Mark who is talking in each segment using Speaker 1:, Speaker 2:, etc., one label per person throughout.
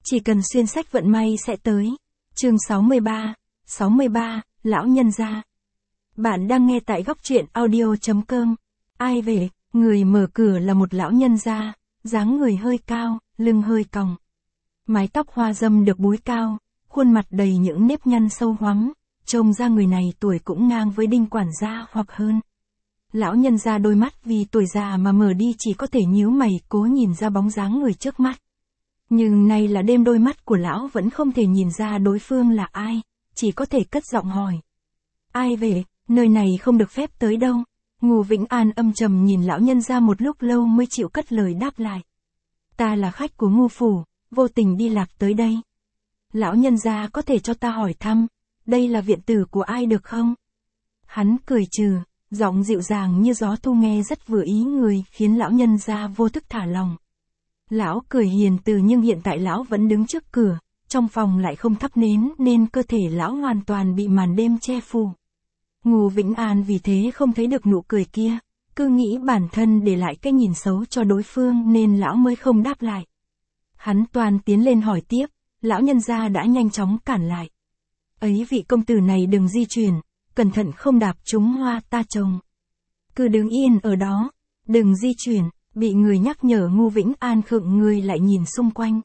Speaker 1: Chỉ cần xuyên sách vận may sẽ tới. Chương 63, lão nhân gia. Bạn đang nghe tại góc truyện audio.com. Ai về, người mở cửa là một lão nhân gia, dáng người hơi cao, lưng hơi còng. Mái tóc hoa râm được búi cao, khuôn mặt đầy những nếp nhăn sâu hoắm, trông ra người này tuổi cũng ngang với Đinh quản gia hoặc hơn. Lão nhân gia đôi mắt vì tuổi già mà mở đi chỉ có thể nhíu mày cố nhìn ra bóng dáng người trước mắt. Nhưng nay là đêm đôi mắt của lão vẫn không thể nhìn ra đối phương là ai, chỉ có thể cất giọng hỏi. Ai về, nơi này không được phép tới đâu. Ngô Vĩnh An âm trầm nhìn lão nhân gia một lúc lâu mới chịu cất lời đáp lại. Ta là khách của Ngô phủ, vô tình đi lạc tới đây. Lão nhân gia có thể cho ta hỏi thăm, đây là viện tử của ai được không? Hắn cười trừ, giọng dịu dàng như gió thu nghe rất vừa ý người khiến lão nhân gia vô thức thả lòng. Lão cười hiền từ nhưng hiện tại lão vẫn đứng trước cửa, trong phòng lại không thắp nến nên cơ thể lão hoàn toàn bị màn đêm che phủ. Ngô Vĩnh An vì thế không thấy được nụ cười kia, cứ nghĩ bản thân để lại cái nhìn xấu cho đối phương nên lão mới không đáp lại. Hắn toàn tiến lên hỏi tiếp, lão nhân gia đã nhanh chóng cản lại. Ấy vị công tử này đừng di chuyển, cẩn thận không đạp trúng hoa ta trồng. Cứ đứng yên ở đó, đừng di chuyển. Bị người nhắc nhở Ngô Vĩnh An khựng người lại nhìn xung quanh.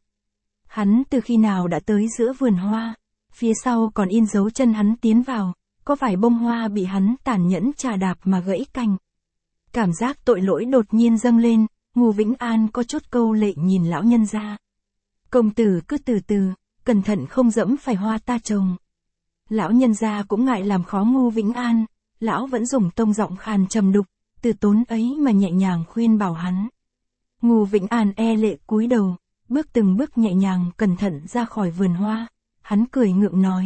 Speaker 1: Hắn từ khi nào đã tới giữa vườn hoa, phía sau còn in dấu chân hắn tiến vào, có phải bông hoa bị hắn tàn nhẫn chà đạp mà gãy cành. Cảm giác tội lỗi đột nhiên dâng lên, Ngô Vĩnh An có chút câu lệ nhìn lão nhân gia. Công tử cứ từ từ, cẩn thận không dẫm phải hoa ta trồng. Lão nhân gia cũng ngại làm khó Ngô Vĩnh An, lão vẫn dùng tông giọng khàn trầm đục, từ tốn ấy mà nhẹ nhàng khuyên bảo hắn. Ngô Vĩnh An e lệ cúi đầu, bước từng bước nhẹ nhàng cẩn thận ra khỏi vườn hoa. Hắn cười ngượng nói.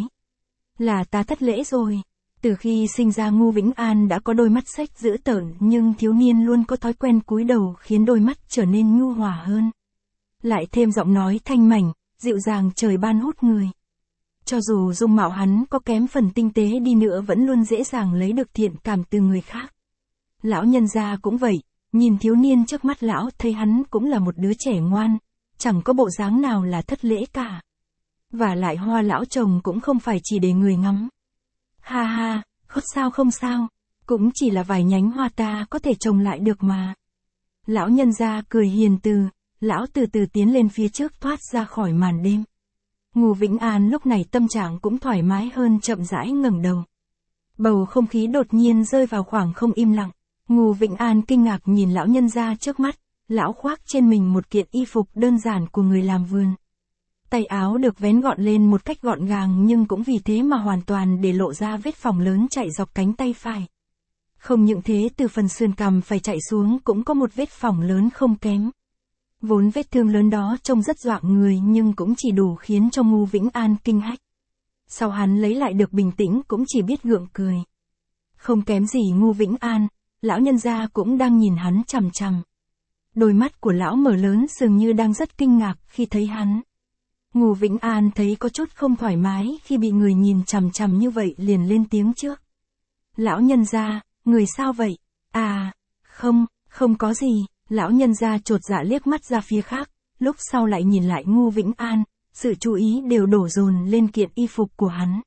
Speaker 1: Là ta thất lễ rồi. Từ khi sinh ra Ngô Vĩnh An đã có đôi mắt sách dữ tợn nhưng thiếu niên luôn có thói quen cúi đầu khiến đôi mắt trở nên nhu hòa hơn. Lại thêm giọng nói thanh mảnh, dịu dàng trời ban hút người. Cho dù dung mạo hắn có kém phần tinh tế đi nữa vẫn luôn dễ dàng lấy được thiện cảm từ người khác. Lão nhân gia cũng vậy, nhìn thiếu niên trước mắt lão thấy hắn cũng là một đứa trẻ ngoan, chẳng có bộ dáng nào là thất lễ cả. Và lại hoa lão trồng cũng không phải chỉ để người ngắm. Ha ha, không sao, cũng chỉ là vài nhánh hoa ta có thể trồng lại được mà. Lão nhân gia cười hiền từ, lão từ từ tiến lên phía trước thoát ra khỏi màn đêm. Ngô Vĩnh An lúc này tâm trạng cũng thoải mái hơn chậm rãi ngẩng đầu. Bầu không khí đột nhiên rơi vào khoảng không im lặng. Ngô Vĩnh An kinh ngạc nhìn lão nhân gia trước mắt, lão khoác trên mình một kiện y phục đơn giản của người làm vườn. Tay áo được vén gọn lên một cách gọn gàng nhưng cũng vì thế mà hoàn toàn để lộ ra vết phỏng lớn chạy dọc cánh tay phải. Không những thế từ phần sườn cằm phải chạy xuống cũng có một vết phỏng lớn không kém. Vốn vết thương lớn đó trông rất dọa người nhưng cũng chỉ đủ khiến cho Ngô Vĩnh An kinh hách. Sau hắn lấy lại được bình tĩnh cũng chỉ biết gượng cười. Không kém gì Ngô Vĩnh An, lão nhân gia cũng đang nhìn hắn chằm chằm. Đôi mắt của lão mở lớn dường như đang rất kinh ngạc khi thấy hắn. Ngô Vĩnh An thấy có chút không thoải mái khi bị người nhìn chằm chằm như vậy liền lên tiếng trước. Lão nhân gia, người sao vậy? À, không có gì. Lão nhân gia chột dạ liếc mắt ra phía khác, lúc sau lại nhìn lại Ngô Vĩnh An, sự chú ý đều đổ dồn lên kiện y phục của hắn.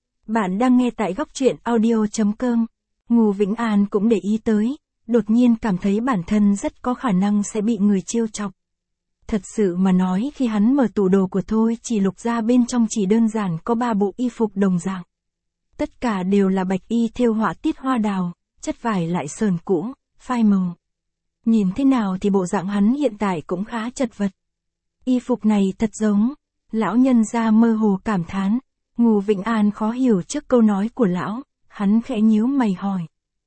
Speaker 1: Bạn đang nghe tại góc truyện audio.com. Ngô Vĩnh An cũng để ý tới, đột nhiên cảm thấy bản thân rất có khả năng sẽ bị người trêu chọc. Thật sự mà nói khi hắn mở tủ đồ của Thôi chỉ lục ra bên trong chỉ đơn giản có 3 bộ y phục đồng dạng. Tất cả đều là bạch y thêu họa tiết hoa đào, chất vải lại sờn cũ, phai màu. Nhìn thế nào thì bộ dạng hắn hiện tại cũng khá chật vật. Y phục này thật giống, lão nhân gia mơ hồ cảm thán. Ngô Vĩnh An khó hiểu trước câu nói của lão, hắn khẽ nhíu mày hỏi.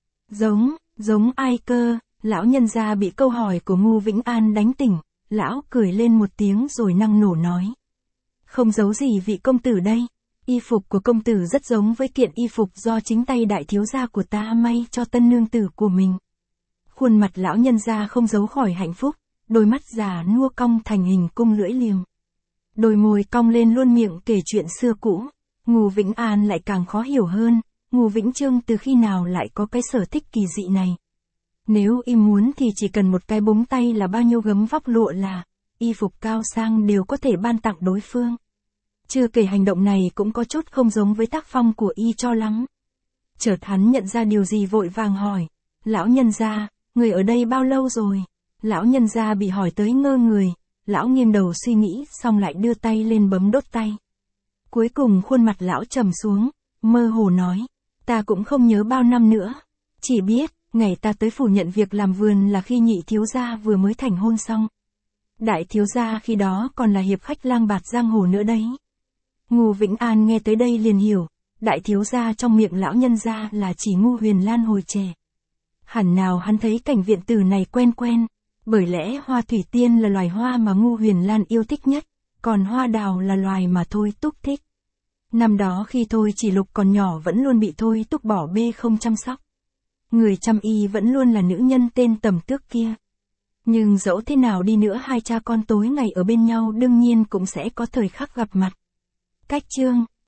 Speaker 1: Giống ai cơ? Lão nhân gia bị câu hỏi của Ngô Vĩnh An đánh tỉnh, lão cười lên một tiếng rồi năng nổ nói. Không giấu gì vị công tử đây, y phục của công tử rất giống với kiện y phục do chính tay đại thiếu gia của ta may cho tân nương tử của mình. Khuôn mặt lão nhân gia không giấu khỏi hạnh phúc, đôi mắt già nua cong thành hình cung lưỡi liềm. Đôi môi cong lên luôn miệng kể chuyện xưa cũ. Ngô Vĩnh An lại càng khó hiểu hơn, Ngô Vĩnh Trương từ khi nào lại có cái sở thích kỳ dị này. Nếu y muốn thì chỉ cần một cái búng tay là bao nhiêu gấm vóc lụa là, y phục cao sang đều có thể ban tặng đối phương. Chưa kể hành động này cũng có chút không giống với tác phong của y cho lắm. Chợt hắn nhận ra điều gì vội vàng hỏi, lão nhân gia, người ở đây bao lâu rồi? Lão nhân gia bị hỏi tới ngơ người, lão nghiêng đầu suy nghĩ xong lại đưa tay lên bấm đốt tay. Cuối cùng khuôn mặt lão trầm xuống, mơ hồ nói, ta cũng không nhớ bao năm nữa, chỉ biết, ngày ta tới phủ nhận việc làm vườn là khi nhị thiếu gia vừa mới thành hôn xong. Đại thiếu gia khi đó còn là hiệp khách lang bạt giang hồ nữa đấy. Ngô Vĩnh An nghe tới đây liền hiểu, đại thiếu gia trong miệng lão nhân gia là chỉ Ngô Huyền Lan hồi trẻ. Hẳn nào hắn thấy cảnh viện tử này quen quen, bởi lẽ hoa thủy tiên là loài hoa mà Ngô Huyền Lan yêu thích nhất, còn hoa đào là loài mà Thôi Túc thích. Năm đó khi Thôi Chỉ Lục còn nhỏ vẫn luôn bị Thôi Túc bỏ bê không chăm sóc. Người chăm y vẫn luôn là nữ nhân tên Tầm Tước kia. Nhưng dẫu thế nào đi nữa hai cha con tối ngày ở bên nhau đương nhiên cũng sẽ có thời khắc gặp mặt. Cách chương